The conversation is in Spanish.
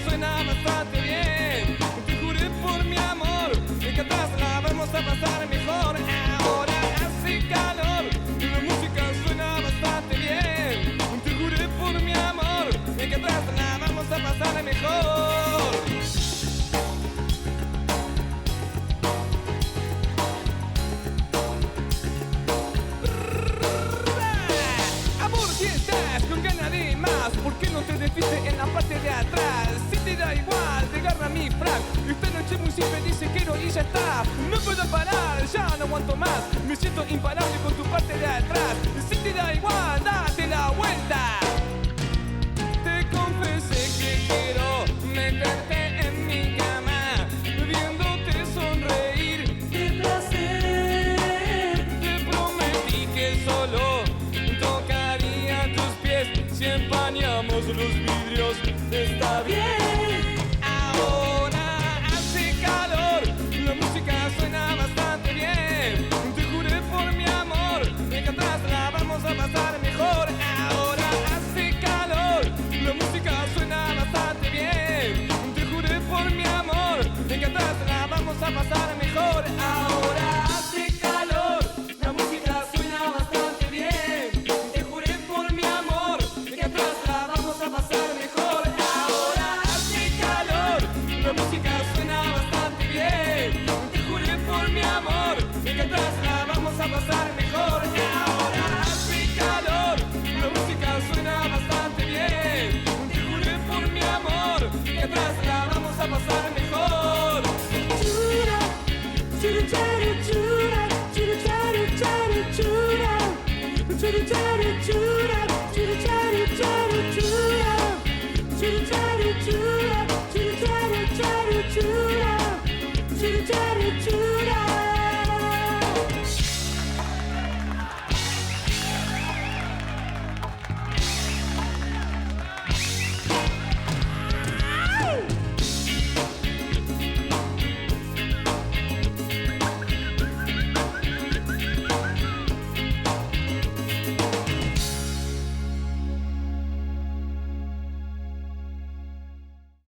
suena bastante bien. Te juré por mi amor que atrás la vamos a pasar mejor. Ahora hace calor y la música suena bastante bien. Te juré por mi amor que atrás la vamos a pasar mejor. Amor, si estás con ganas de más, ¿por qué no te desviste en la parte de atrás? Si te da igual, te agarra mi frac. Esta noche muy simple, dice quiero y ya está. No puedo parar, ya no aguanto más. Me siento imparable con tu parte de atrás. Si te da igual, dale.